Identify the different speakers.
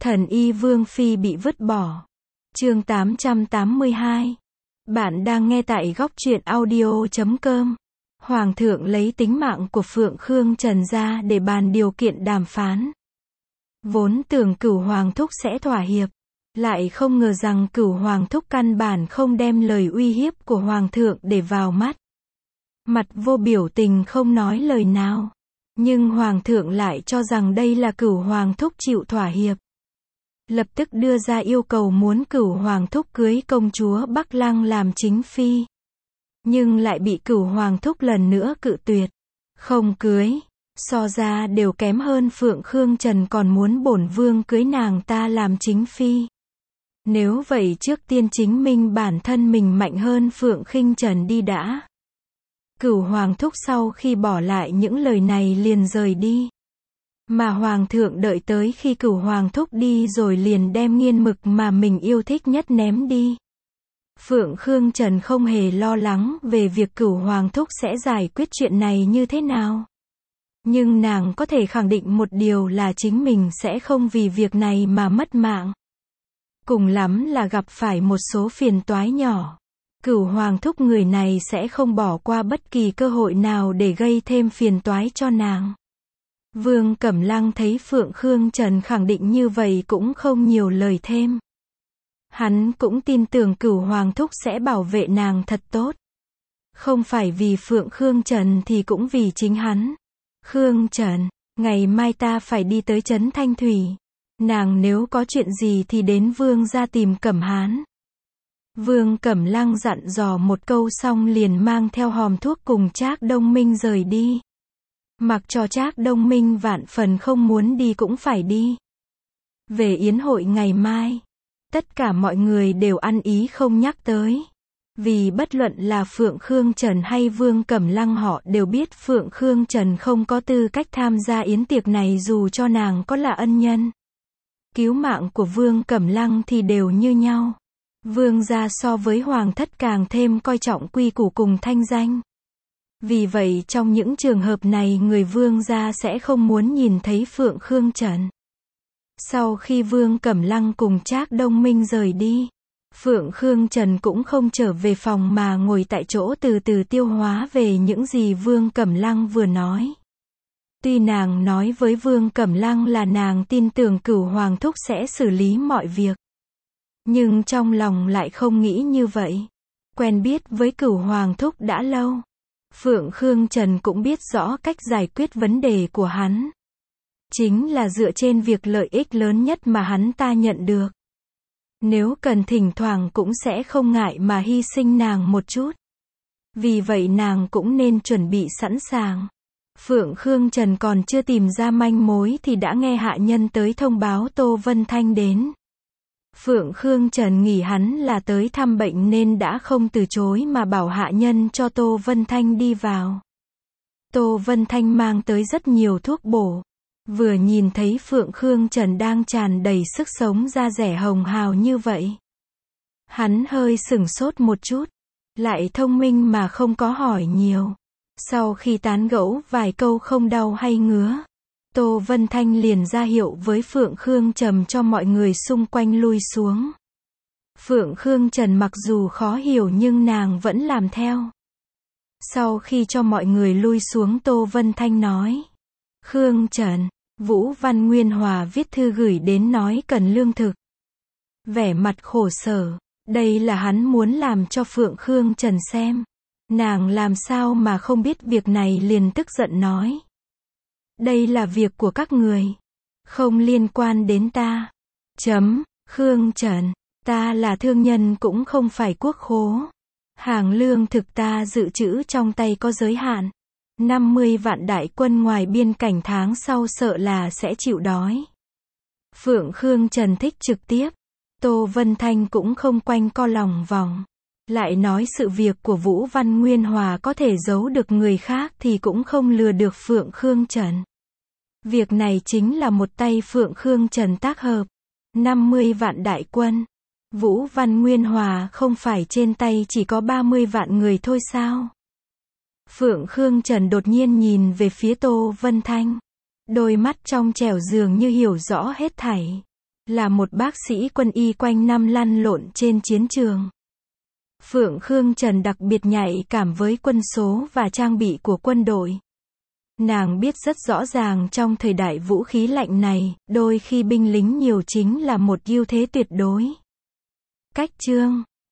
Speaker 1: Thần y Vương Phi bị vứt bỏ. Chương 882. Bạn đang nghe tại góc truyện audio.com. Hoàng thượng lấy tính mạng của Phượng Khương Trần ra để bàn điều kiện đàm phán. Vốn tưởng Cửu Hoàng thúc sẽ thỏa hiệp, lại không ngờ rằng Cửu Hoàng thúc căn bản không đem lời uy hiếp của Hoàng thượng để vào mắt. Mặt vô biểu tình không nói lời nào. Nhưng Hoàng thượng lại cho rằng đây là Cửu Hoàng thúc chịu thỏa hiệp. Lập tức đưa ra yêu cầu muốn Cửu Hoàng thúc cưới công chúa Bắc Lăng làm chính phi. Nhưng lại bị Cửu Hoàng thúc lần nữa cự tuyệt. Không cưới. So ra đều kém hơn Phượng Khương Trần còn muốn bổn vương cưới nàng ta làm chính phi. Nếu vậy trước tiên chính minh bản thân mình mạnh hơn Phượng Khinh Trần đi đã. Cửu Hoàng thúc sau khi bỏ lại những lời này liền rời đi. Mà Hoàng thượng đợi tới khi Cửu Hoàng thúc đi rồi liền đem nghiên mực mà mình yêu thích nhất ném đi. Phượng Khương Trần không hề lo lắng về việc Cửu Hoàng thúc sẽ giải quyết chuyện này như thế nào. Nhưng nàng có thể khẳng định một điều là chính mình sẽ không vì việc này mà mất mạng. Cùng lắm là gặp phải một số phiền toái nhỏ. Cửu Hoàng thúc người này sẽ không bỏ qua bất kỳ cơ hội nào để gây thêm phiền toái cho nàng. Vương Cẩm Lăng thấy Phượng Khương Trần khẳng định như vậy cũng không nhiều lời thêm. Hắn cũng tin tưởng Cửu Hoàng thúc sẽ bảo vệ nàng thật tốt. Không phải vì Phượng Khương Trần thì cũng vì chính hắn. Khương Trần, ngày mai ta phải đi tới trấn Thanh Thủy. Nàng nếu có chuyện gì thì đến Vương gia tìm Cẩm Hán. Vương Cẩm Lăng dặn dò một câu xong liền mang theo hòm thuốc cùng Trác Đông Minh rời đi. Mặc cho Trác Đông Minh vạn phần không muốn đi cũng phải đi. Về yến hội ngày mai, tất cả mọi người đều ăn ý không nhắc tới. Vì bất luận là Phượng Khương Trần hay Vương Cẩm Lăng họ đều biết Phượng Khương Trần không có tư cách tham gia yến tiệc này dù cho nàng có là ân nhân. Cứu mạng của Vương Cẩm Lăng thì đều như nhau. Vương gia so với Hoàng thất càng thêm coi trọng quy củ cùng thanh danh. Vì vậy trong những trường hợp này người Vương gia sẽ không muốn nhìn thấy Phượng Khương Trần. Sau khi Vương Cẩm Lăng cùng Trác Đông Minh rời đi, Phượng Khương Trần cũng không trở về phòng mà ngồi tại chỗ từ từ tiêu hóa về những gì Vương Cẩm Lăng vừa nói. Tuy nàng nói với Vương Cẩm Lăng là nàng tin tưởng Cửu Hoàng thúc sẽ xử lý mọi việc. Nhưng trong lòng lại không nghĩ như vậy. Quen biết với Cửu Hoàng thúc đã lâu. Phượng Khương Trần cũng biết rõ cách giải quyết vấn đề của hắn. Chính là dựa trên việc lợi ích lớn nhất mà hắn ta nhận được. Nếu cần thỉnh thoảng cũng sẽ không ngại mà hy sinh nàng một chút. Vì vậy nàng cũng nên chuẩn bị sẵn sàng. Phượng Khương Trần còn chưa tìm ra manh mối thì đã nghe hạ nhân tới thông báo Tô Vân Thanh đến. Phượng Khương Trần nghĩ hắn là tới thăm bệnh nên đã không từ chối mà bảo hạ nhân cho Tô Vân Thanh đi vào. Tô Vân Thanh mang tới rất nhiều thuốc bổ. Vừa nhìn thấy Phượng Khương Trần đang tràn đầy sức sống da dẻ hồng hào như vậy. Hắn hơi sửng sốt một chút. Lại thông minh mà không có hỏi nhiều. Sau khi tán gẫu vài câu không đau hay ngứa, Tô Vân Thanh liền ra hiệu với Phượng Khương Trần cho mọi người xung quanh lui xuống. Phượng Khương Trần mặc dù khó hiểu nhưng nàng vẫn làm theo. Sau khi cho mọi người lui xuống Tô Vân Thanh nói. Khương Trần, Vũ Văn Nguyên Hòa viết thư gửi đến nói cần lương thực. Vẻ mặt khổ sở, đây là hắn muốn làm cho Phượng Khương Trần xem. Nàng làm sao mà không biết việc này liền tức giận nói. Đây là việc của các người. Không liên quan đến ta. Khương Trần, ta là thương nhân cũng không phải quốc khố. Hàng lương thực ta dự trữ trong tay có giới hạn. 50 vạn đại quân ngoài biên cảnh tháng sau sợ là sẽ chịu đói. Phượng Khương Trần thích trực tiếp. Tô Vân Thanh cũng không quanh co lòng vòng. Lại nói sự việc của Vũ Văn Nguyên Hòa có thể giấu được người khác thì cũng không lừa được Phượng Khương Trần. Việc này chính là một tay Phượng Khương Trần tác hợp. 50 vạn đại quân. Vũ Văn Nguyên Hòa không phải trên tay chỉ có 30 vạn người thôi sao? Phượng Khương Trần đột nhiên nhìn về phía Tô Vân Thanh. Đôi mắt trong trẻo dường như hiểu rõ hết thảy. Là một bác sĩ quân y quanh năm lăn lộn trên chiến trường, Phượng Khương Trần đặc biệt nhạy cảm với quân số và trang bị của quân đội. Nàng biết rất rõ ràng trong thời đại vũ khí lạnh này, đôi khi binh lính nhiều chính là một ưu thế tuyệt đối. Cách chương